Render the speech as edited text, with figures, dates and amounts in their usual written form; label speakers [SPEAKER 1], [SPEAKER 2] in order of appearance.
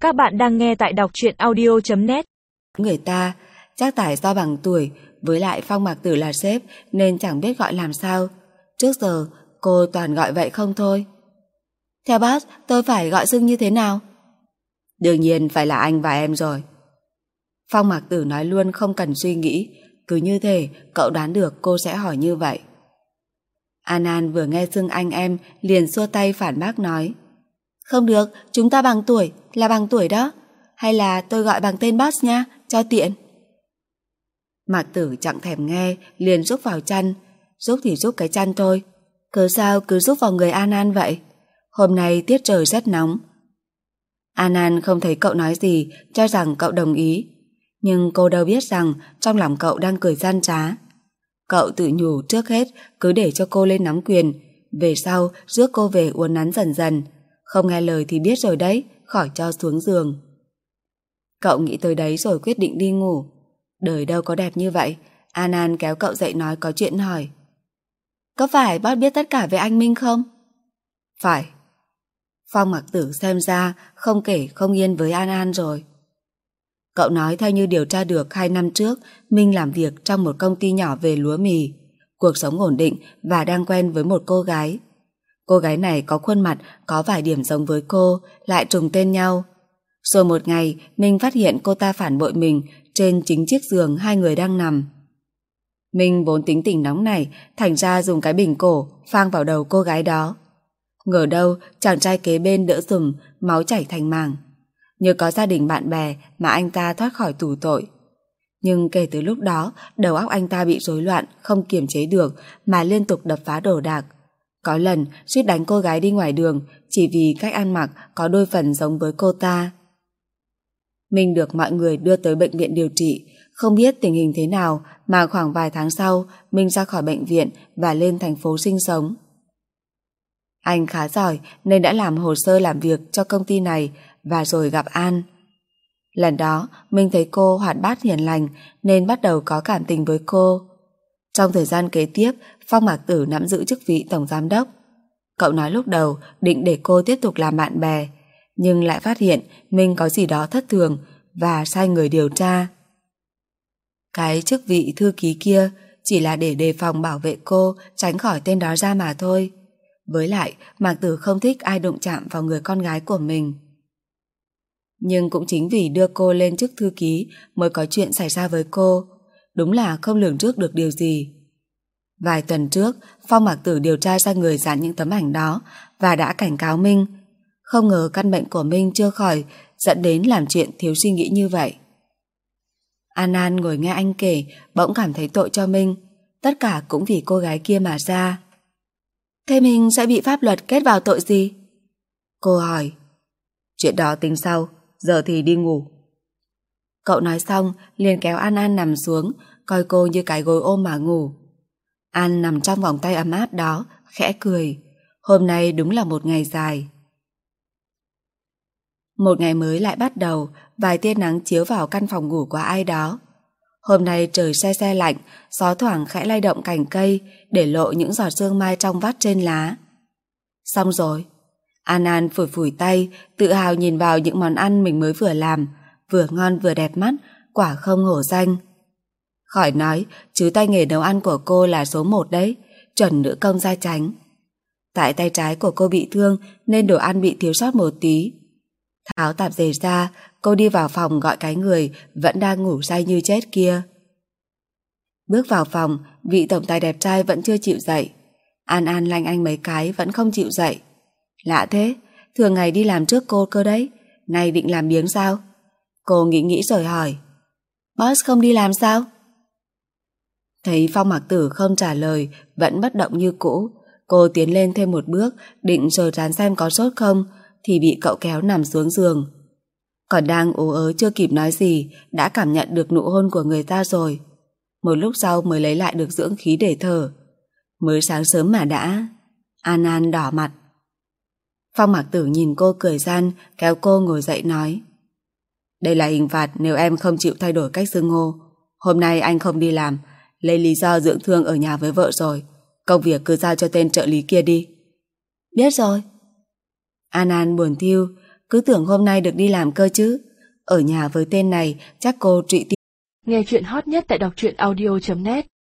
[SPEAKER 1] Các bạn đang nghe tại đọc truyện audio.net.
[SPEAKER 2] Người ta chắc tại do bằng tuổi, với lại Phong Mạc Tử là sếp nên chẳng biết gọi làm sao. Trước giờ cô toàn gọi vậy không thôi. Theo boss, tôi phải gọi xưng như thế nào? Đương nhiên phải là anh và em rồi. Phong Mạc Tử nói luôn không cần suy nghĩ. Cứ như thế cậu đoán được cô sẽ hỏi như vậy. An vừa nghe xưng anh em liền xua tay phản bác nói: Không được, chúng ta bằng tuổi, là bằng tuổi đó. Hay là tôi gọi bằng tên boss nha, cho tiện. Mạc Tử chẳng thèm nghe, liền rúc vào chăn. Rúc thì rúc cái chăn thôi, cớ sao cứ rúc vào người An vậy? Hôm nay tiết trời rất nóng. An không thấy cậu nói gì, cho rằng cậu đồng ý. Nhưng cô đâu biết rằng trong lòng cậu đang cười gian trá. Cậu tự nhủ trước hết cứ để cho cô lên nắm quyền, về sau rước cô về uốn nắn dần dần. Không nghe lời thì biết rồi đấy, khỏi cho xuống giường. Cậu nghĩ tới đấy rồi quyết định đi ngủ. Đời đâu có đẹp như vậy. An kéo cậu dậy nói có chuyện hỏi: Có phải boss biết tất cả về anh Minh không? Phải. Phong Mạc Tử xem ra không kể không yên với An rồi. Cậu nói theo như điều tra được 2 năm trước, Minh làm việc trong một công ty nhỏ về lúa mì, cuộc sống ổn định và đang quen với một cô gái. Cô gái này có khuôn mặt có vài điểm giống với cô, lại trùng tên nhau. Rồi một ngày, Minh phát hiện cô ta phản bội mình trên chính chiếc giường hai người đang nằm. Minh vốn tính tình nóng này, thành ra dùng cái bình cổ phang vào đầu cô gái đó. Ngờ đâu chàng trai kế bên đỡ giùm, máu chảy thành màng. Nhờ có gia đình bạn bè mà anh ta thoát khỏi tù tội. Nhưng kể từ lúc đó, đầu óc anh ta bị rối loạn, không kiềm chế được mà liên tục đập phá đồ đạc. Có lần suýt đánh cô gái đi ngoài đường chỉ vì cách ăn mặc có đôi phần giống với cô ta. Minh được mọi người đưa tới bệnh viện điều trị. Không biết tình hình thế nào mà khoảng vài tháng sau Minh ra khỏi bệnh viện và lên thành phố sinh sống. Anh khá giỏi nên đã làm hồ sơ làm việc cho công ty này và rồi gặp An. Lần đó Minh thấy cô hoạt bát hiền lành nên bắt đầu có cảm tình với cô. Trong thời gian kế tiếp, Phong Mạc Tử nắm giữ chức vị tổng giám đốc. Cậu nói lúc đầu định để cô tiếp tục làm bạn bè, nhưng lại phát hiện Minh có gì đó thất thường và sai người điều tra. Cái chức vị thư ký kia chỉ là để đề phòng bảo vệ cô tránh khỏi tên đó ra mà thôi. Với lại, Mạc Tử không thích ai đụng chạm vào người con gái của mình. Nhưng cũng chính vì đưa cô lên chức thư ký mới có chuyện xảy ra với cô. Đúng là không lường trước được điều gì. Vài tuần trước, Phong Mạc Tử điều tra ra người dán những tấm ảnh đó và đã cảnh cáo Minh. Không ngờ căn bệnh của Minh chưa khỏi, dẫn đến làm chuyện thiếu suy nghĩ như vậy. An ngồi nghe anh kể, bỗng cảm thấy tội cho Minh. Tất cả cũng vì cô gái kia mà ra. Thế mình sẽ bị pháp luật kết vào tội gì? Cô hỏi. Chuyện đó tính sau, giờ thì đi ngủ. Cậu nói xong liền kéo An nằm xuống, coi cô như cái gối ôm mà ngủ. An nằm trong vòng tay ấm áp đó, khẽ cười. Hôm nay đúng là một ngày dài. Một ngày mới lại bắt đầu, vài tia nắng chiếu vào căn phòng ngủ của ai đó. Hôm nay trời se se lạnh, gió thoảng khẽ lay động cành cây, để lộ những giọt sương mai trong vắt trên lá. Xong rồi. An phủi phủi tay, tự hào nhìn vào những món ăn mình mới vừa làm, vừa ngon vừa đẹp mắt, quả không hổ danh. Khỏi nói, chứ tay nghề nấu ăn của cô là số 1 đấy, chuẩn nữ công gia chánh. Tại tay trái của cô bị thương nên đồ ăn bị thiếu sót một tí. Tháo tạp dề ra, cô đi vào phòng gọi cái người vẫn đang ngủ say như chết kia. Bước vào phòng, vị tổng tài đẹp trai vẫn chưa chịu dậy. An lanh anh mấy cái vẫn không chịu dậy. Lạ thế, thường ngày đi làm trước cô cơ đấy, nay định làm biếng sao? Cô nghĩ rồi hỏi. Boss không đi làm sao? Thấy Phong Mạc Tử không trả lời, vẫn bất động như cũ. Cô tiến lên thêm một bước, định sờ trán xem có sốt không, thì bị cậu kéo nằm xuống giường. Còn đang ú ớ chưa kịp nói gì, đã cảm nhận được nụ hôn của người ta rồi. Một lúc sau mới lấy lại được dưỡng khí để thở. Mới sáng sớm mà đã. An đỏ mặt. Phong Mạc Tử nhìn cô cười gian, kéo cô ngồi dậy nói. Đây là hình phạt nếu em không chịu thay đổi cách xưng hô. Hôm nay anh không đi làm, lấy lý do dưỡng thương ở nhà với vợ rồi. Công việc cứ giao cho tên trợ lý kia đi. Biết rồi. An buồn thiu, cứ tưởng hôm nay được đi làm cơ chứ. Ở nhà với tên này chắc cô trị.
[SPEAKER 1] Nghe chuyện hot nhất tại đọc truyện audio.net